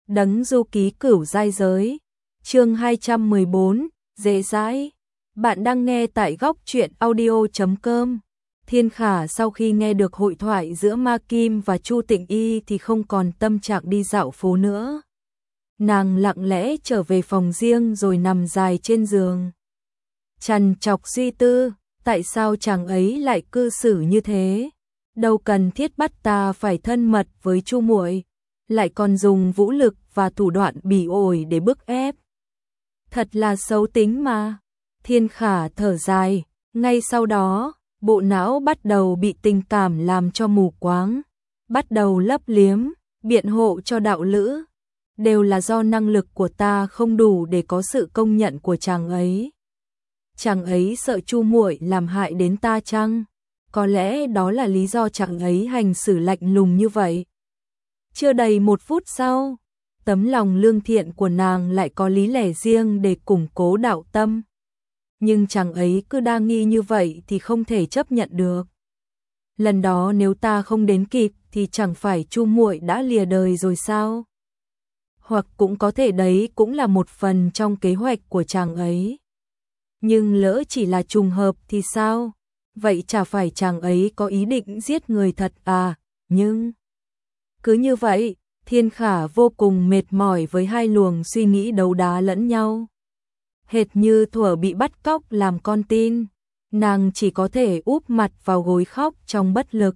Đấng du ký cửu giai giới. Chương 214, dễ dãi. Bạn đang nghe tại góc truyện audio.com. Thiên Khả sau khi nghe được hội thoại giữa Ma Kim và Chu Tịnh Y thì không còn tâm trạng đi dạo phố nữa. Nàng lặng lẽ trở về phòng riêng rồi nằm dài trên giường. Trằn trọc suy tư, tại sao chàng ấy lại cư xử như thế? Đâu cần thiết bắt ta phải thân mật với Chu muội, lại còn dùng vũ lực và thủ đoạn bỉ ổi để bức ép. Thật là xấu tính mà. Thiên Khả thở dài, ngay sau đó, bộ não bắt đầu bị tình cảm làm cho mù quáng, bắt đầu lấp liếm, biện hộ cho đạo lữ. Đều là do năng lực của ta không đủ để có sự công nhận của chàng ấy. Chàng ấy sợ Chu muội làm hại đến ta chăng? Có lẽ đó là lý do chàng ấy hành xử lạnh lùng như vậy. Chưa đầy 1 phút sau, tấm lòng lương thiện của nàng lại có lý lẽ riêng để củng cố đạo tâm. Nhưng chàng ấy cứ đa nghi như vậy thì không thể chấp nhận được. Lần đó nếu ta không đến kịp thì chẳng phải Chu muội đã lìa đời rồi sao? Hoặc cũng có thể đấy cũng là một phần trong kế hoạch của chàng ấy. Nhưng lỡ chỉ là trùng hợp thì sao? Vậy chả phải chàng ấy có ý định giết người thật à? Nhưng cứ như vậy, Thiên Khả vô cùng mệt mỏi với hai luồng suy nghĩ đấu đá lẫn nhau. Hệt như thuở bị bắt cóc làm con tin, nàng chỉ có thể úp mặt vào gối khóc trong bất lực.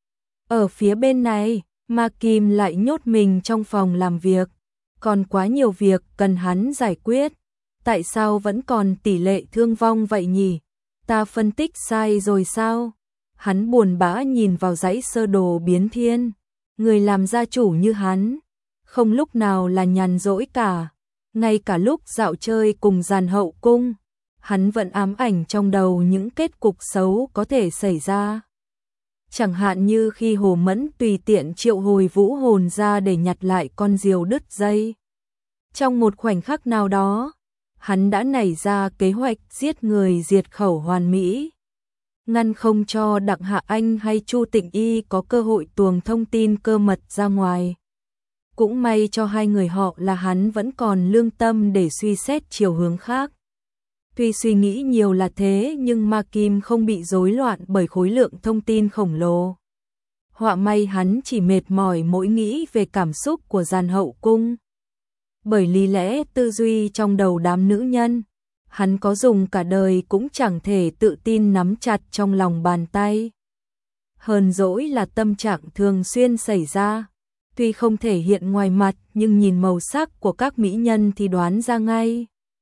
Ở phía bên này, Ma Kim lại nhốt mình trong phòng làm việc, còn quá nhiều việc cần hắn giải quyết. Tại sao vẫn còn tỷ lệ thương vong vậy nhỉ? Ta phân tích sai rồi sao? Hắn buồn bã nhìn vào dãy sơ đồ biến thiên. Người làm gia chủ như hắn, không lúc nào là nhàn rỗi cả. Ngay cả lúc dạo chơi cùng dàn hậu cung, hắn vẫn ám ảnh trong đầu những kết cục xấu có thể xảy ra. Chẳng hạn như khi Hồ Mẫn tùy tiện triệu hồi vũ hồn ra để nhặt lại con diều đứt dây. Trong một khoảnh khắc nào đó, hắn đã nảy ra kế hoạch giết người diệt khẩu hoàn mỹ, ngăn không cho Đặng Hạ Anh hay Chu Tịnh Y có cơ hội tuồng thông tin cơ mật ra ngoài. Cũng may cho hai người họ là hắn vẫn còn lương tâm để suy xét chiều hướng khác. Tuy suy nghĩ nhiều là thế nhưng Ma Kim không bị rối loạn bởi khối lượng thông tin khổng lồ. Họa may hắn chỉ mệt mỏi mỗi nghĩ về cảm xúc của dàn hậu cung. Bởi lý lẽ tư duy trong đầu đám nữ nhân, hắn có dùng cả đời cũng chẳng thể tự tin nắm chặt trong lòng bàn tay. Hờn dỗi là tâm trạng thường xuyên xảy ra. Tuy không thể hiện ngoài mặt nhưng nhìn màu sắc của các mỹ nhân thì đoán ra ngay.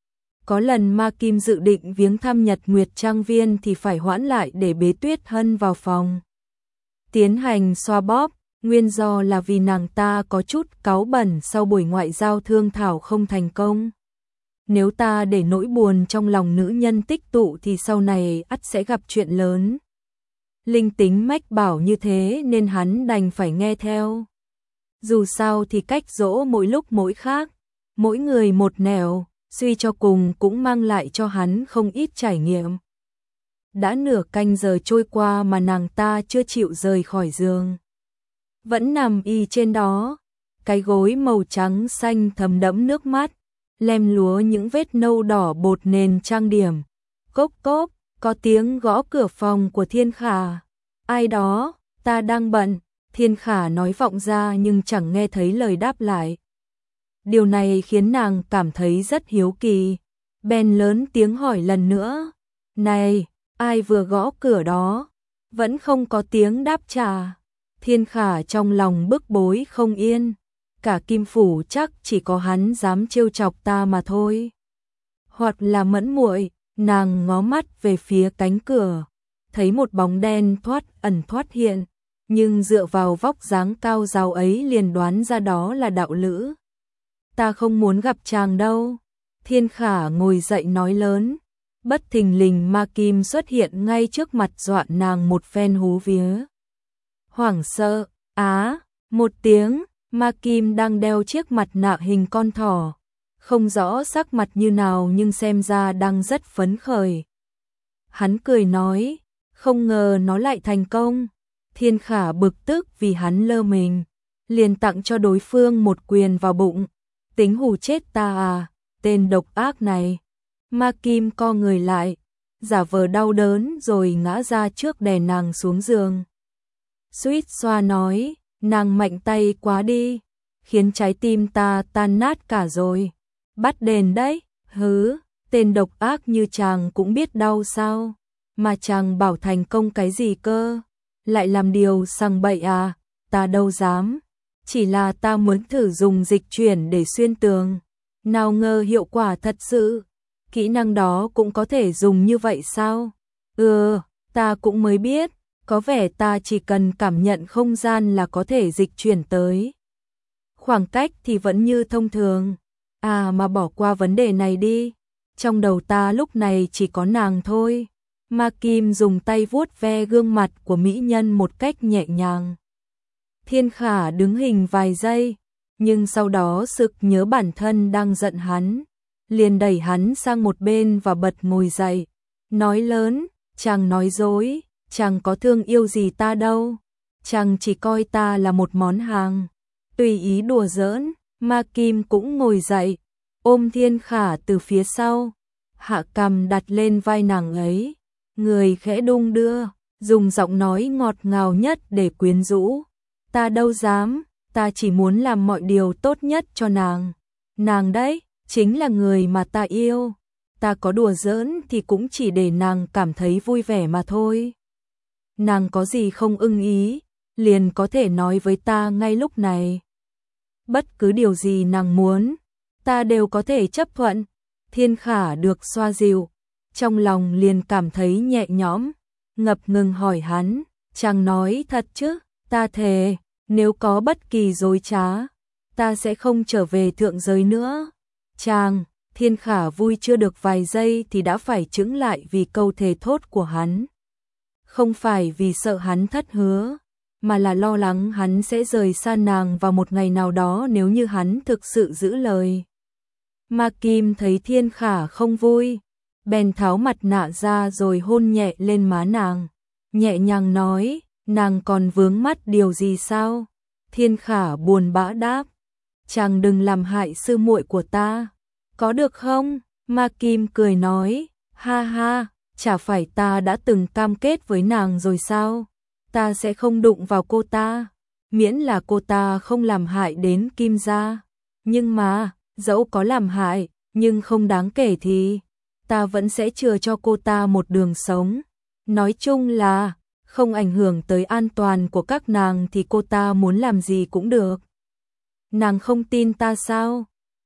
Có lần Ma Kim dự định viếng thăm Nhật Nguyệt Trang Viên thì phải hoãn lại để bế Tuyết Hân vào phòng tiến hành xoa bóp. Nguyên do là vì nàng ta có chút cáu bẩn sau buổi ngoại giao thương thảo không thành công. Nếu ta để nỗi buồn trong lòng nữ nhân tích tụ thì sau này ắt sẽ gặp chuyện lớn. Linh tính mách bảo như thế nên hắn đành phải nghe theo. Dù sao thì cách dỗ mỗi lúc mỗi khác, mỗi người một nẻo, suy cho cùng cũng mang lại cho hắn không ít trải nghiệm. Đã nửa canh giờ trôi qua mà nàng ta chưa chịu rời khỏi giường. Vẫn nằm y trên đó, cái gối màu trắng xanh thấm đẫm nước mắt, lem lúa những vết nâu đỏ bột nền trang điểm. Cốc cốp, có tiếng gõ cửa phòng của Thiên Khả. Ai đó, ta đang bận. Thiên Khả nói vọng ra nhưng chẳng nghe thấy lời đáp lại. Điều này khiến nàng cảm thấy rất hiếu kỳ. Bèn lớn tiếng hỏi lần nữa. Này, ai vừa gõ cửa đó? Vẫn không có tiếng đáp trả. Thiên Khả trong lòng bức bối không yên. Cả Kim Phủ chắc chỉ có hắn dám trêu chọc ta mà thôi. Hoặc là Mẫn muội, nàng ngó mắt về phía cánh cửa. Thấy một bóng đen thoát ẩn thoát hiện. Nhưng dựa vào vóc dáng cao ráo ấy liền đoán ra đó là đạo lữ. Ta không muốn gặp chàng đâu. Thiên Khả ngồi dậy nói lớn. Bất thình lình Ma Kim xuất hiện ngay trước mặt dọa nàng một phen hú vía. Hoảng sợ, một tiếng, Ma Kim đang đeo chiếc mặt nạ hình con thỏ. Không rõ sắc mặt như nào nhưng xem ra đang rất phấn khởi. Hắn cười nói, không ngờ nó lại thành công. Thiên Khả bực tức vì hắn lơ mình, liền tặng cho đối phương một quyền vào bụng, tính hù chết ta à, tên độc ác này. Ma Kim co người lại, giả vờ đau đớn rồi ngã ra trước đè nàng xuống giường. Suýt xoa nói, nàng mạnh tay quá đi, khiến trái tim ta tan nát cả rồi. Bắt đền đấy, hứ, tên độc ác như chàng cũng biết đau sao, mà chàng bảo thành công cái gì cơ, lại làm điều sằng bậy à, ta đâu dám, chỉ là ta muốn thử dùng dịch chuyển để xuyên tường, nào ngờ hiệu quả thật sự, kỹ năng đó cũng có thể dùng như vậy sao? Ta cũng mới biết, có vẻ ta chỉ cần cảm nhận không gian là có thể dịch chuyển tới. Khoảng cách thì vẫn như thông thường. À mà bỏ qua vấn đề này đi, trong đầu ta lúc này chỉ có nàng thôi. Ma Kim dùng tay vuốt ve gương mặt của mỹ nhân một cách nhẹ nhàng. Thiên Khả đứng hình vài giây, nhưng sau đó sực nhớ bản thân đang giận hắn, liền đẩy hắn sang một bên và bật ngồi dậy, nói lớn, chàng nói dối, chàng có thương yêu gì ta đâu, chàng chỉ coi ta là một món hàng, tùy ý đùa giỡn. Ma Kim cũng ngồi dậy, ôm Thiên Khả từ phía sau, hạ cằm đặt lên vai nàng ấy, người khẽ đung đưa, dùng giọng nói ngọt ngào nhất để quyến rũ. Ta đâu dám, ta chỉ muốn làm mọi điều tốt nhất cho nàng. Nàng đấy, chính là người mà ta yêu. Ta có đùa giỡn thì cũng chỉ để nàng cảm thấy vui vẻ mà thôi. Nàng có gì không ưng ý, liền có thể nói với ta ngay lúc này. Bất cứ điều gì nàng muốn, ta đều có thể chấp thuận. Thiên Khả được xoa dịu, trong lòng liền cảm thấy nhẹ nhõm, ngập ngừng hỏi hắn, chàng nói thật chứ? Ta thề, nếu có bất kỳ dối trá, ta sẽ không trở về thượng giới nữa. Chàng, Thiên Khả vui chưa được vài giây thì đã phải chững lại vì câu thề thốt của hắn. Không phải vì sợ hắn thất hứa, mà là lo lắng hắn sẽ rời xa nàng vào một ngày nào đó nếu như hắn thực sự giữ lời. Ma Kim thấy Thiên Khả không vui, bèn tháo mặt nạ ra rồi hôn nhẹ lên má nàng, nhẹ nhàng nói, nàng còn vướng mắc điều gì sao? Thiên Khả buồn bã đáp, chàng đừng làm hại sư muội của ta, có được không? Ma Kim cười nói, ha ha, chả phải ta đã từng cam kết với nàng rồi sao? Ta sẽ không đụng vào cô ta, miễn là cô ta không làm hại đến Kim gia. Nhưng mà, dẫu có làm hại, nhưng không đáng kể thì, ta vẫn sẽ chừa cho cô ta một đường sống. Nói chung là, không ảnh hưởng tới an toàn của các nàng thì cô ta muốn làm gì cũng được. Nàng không tin ta sao?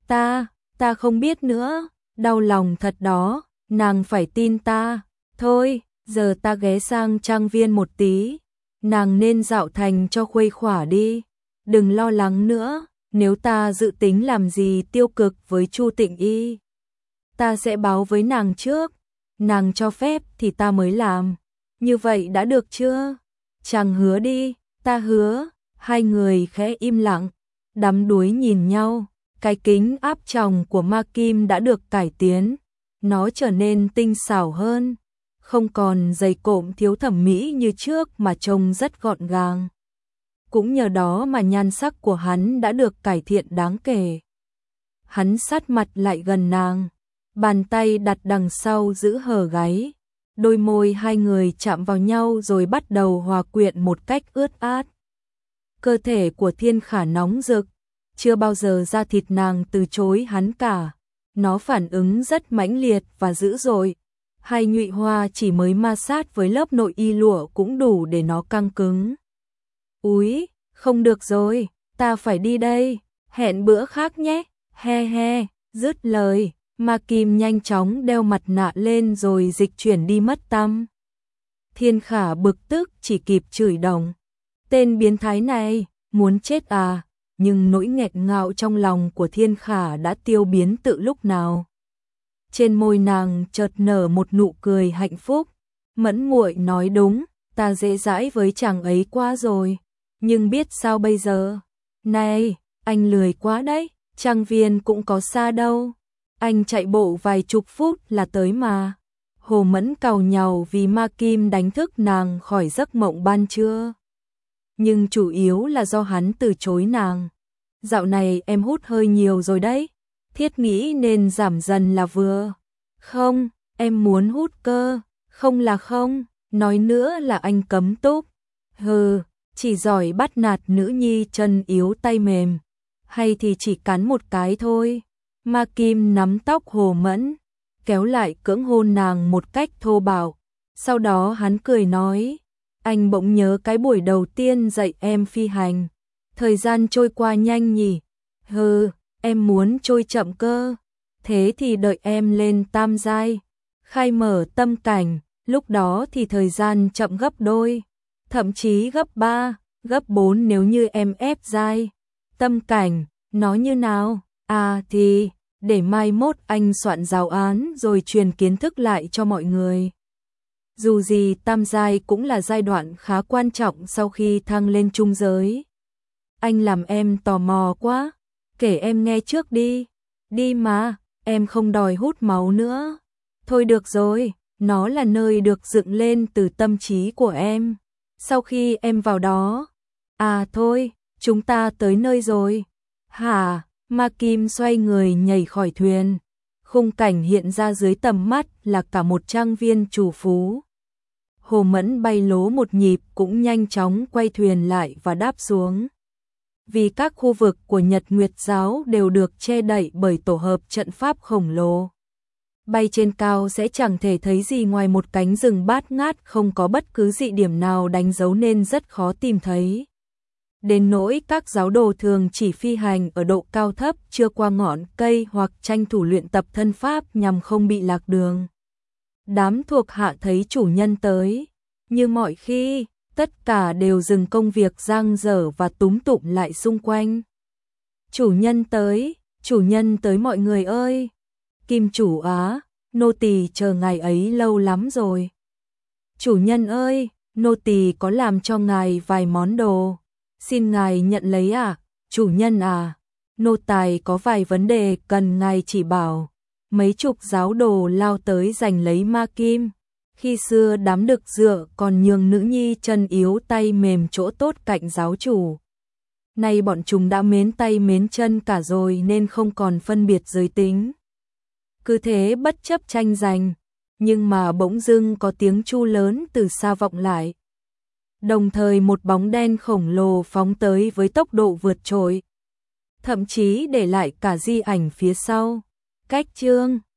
Ta không biết nữa, đau lòng thật đó, nàng phải tin ta. Thôi, giờ ta ghé sang trang viên một tí, nàng nên dạo thành cho khuây khỏa đi, đừng lo lắng nữa, nếu ta dự tính làm gì tiêu cực với Chu Tịnh Y, ta sẽ báo với nàng trước, nàng cho phép thì ta mới làm, như vậy đã được chưa? Chàng hứa đi, ta hứa. Hai người khẽ im lặng, đắm đuối nhìn nhau, cái kính áp tròng của Ma Kim đã được cải tiến, nó trở nên tinh xảo hơn, không còn dày cộm thiếu thẩm mỹ như trước mà trông rất gọn gàng. Cũng nhờ đó mà nhan sắc của hắn đã được cải thiện đáng kể. Hắn sát mặt lại gần nàng, bàn tay đặt đằng sau giữ hở gáy, đôi môi hai người chạm vào nhau rồi bắt đầu hòa quyện một cách ướt át. Cơ thể của Thiên Khả nóng rực, chưa bao giờ da thịt nàng từ chối hắn cả, nó phản ứng rất mãnh liệt và dữ dội. Hai nhụy hoa chỉ mới ma sát với lớp nội y lụa cũng đủ để nó căng cứng. Úi, không được rồi, ta phải đi đây, hẹn bữa khác nhé, he he, dứt lời, Ma Kim nhanh chóng đeo mặt nạ lên rồi dịch chuyển đi mất tăm. Thiên Khả bực tức chỉ kịp chửi đồng, tên biến thái này, muốn chết à, nhưng nỗi nghẹn ngào trong lòng của Thiên Khả đã tiêu biến tự lúc nào. Trên môi nàng chợt nở một nụ cười hạnh phúc, Mẫn muội nói đúng, ta dễ dãi với chàng ấy quá rồi, nhưng biết sao bây giờ? Này, anh lười quá đấy, trang viên cũng có xa đâu, anh chạy bộ vài chục phút là tới mà. Hồ Mẫn càu nhàu vì Ma Kim đánh thức nàng khỏi giấc mộng ban trưa, nhưng chủ yếu là do hắn từ chối nàng. Dạo này em hút hơi nhiều rồi đấy, Thiết nghĩ nên giảm dần là vừa. Không, em muốn hút cơ, không là không, nói nữa là anh cấm túc. Hừ, chỉ giỏi bắt nạt nữ nhi chân yếu tay mềm, hay thì chỉ cắn một cái thôi. Ma Kim nắm tóc Hồ Mẫn, kéo lại cưỡng hôn nàng một cách thô bạo. Sau đó hắn cười nói, anh bỗng nhớ cái buổi đầu tiên dạy em phi hành. Thời gian trôi qua nhanh nhỉ? Hừ, em muốn trôi chậm cơ. Thế thì đợi em lên tam giai, khai mở tâm cảnh, lúc đó thì thời gian chậm gấp đôi, thậm chí gấp 3, gấp 4 nếu như em ép giai. Tâm cảnh, nó như nào? À thì, để mai mốt anh soạn giáo án rồi truyền kiến thức lại cho mọi người. Dù gì tam giai cũng là giai đoạn khá quan trọng sau khi thăng lên trung giới. Anh làm em tò mò quá, kể em nghe trước đi. Đi mà, em không đòi hút máu nữa. Thôi được rồi, nó là nơi được dựng lên từ tâm trí của em. Sau khi em vào đó, à thôi, chúng ta tới nơi rồi. Hả? Ma Kim xoay người nhảy khỏi thuyền. Khung cảnh hiện ra dưới tầm mắt là cả một trang viên trù phú. Hồ Mẫn bay lố một nhịp cũng nhanh chóng quay thuyền lại và đáp xuống. Vì các khu vực của Nhật Nguyệt Giáo đều được che đậy bởi tổ hợp trận pháp khổng lồ. Bay trên cao sẽ chẳng thể thấy gì ngoài một cánh rừng bát ngát không có bất cứ dị điểm nào đánh dấu nên rất khó tìm thấy. Đến nỗi các giáo đồ thường chỉ phi hành ở độ cao thấp chưa qua ngọn cây hoặc tranh thủ luyện tập thân pháp nhằm không bị lạc đường. Đám thuộc hạ thấy chủ nhân tới, như mọi khi, tất cả đều dừng công việc dang dở và túm tụm lại xung quanh. Chủ nhân tới mọi người ơi! Kim chủ á, nô tỳ chờ ngày ấy lâu lắm rồi. Chủ nhân ơi, nô tỳ có làm cho ngài vài món đồ, xin ngài nhận lấy à? Chủ nhân à, nô tài có vài vấn đề cần ngài chỉ bảo. Mấy chục giáo đồ lao tới giành lấy Ma Kim. Khi xưa đám đực dựa còn nhường nữ nhi chân yếu tay mềm chỗ tốt cạnh giáo chủ. Nay bọn chúng đã mến tay mến chân cả rồi nên không còn phân biệt giới tính. Cứ thế bất chấp tranh giành, nhưng mà bỗng dưng có tiếng chu lớn từ xa vọng lại. Đồng thời một bóng đen khổng lồ phóng tới với tốc độ vượt trội, thậm chí để lại cả di ảnh phía sau. Cách chương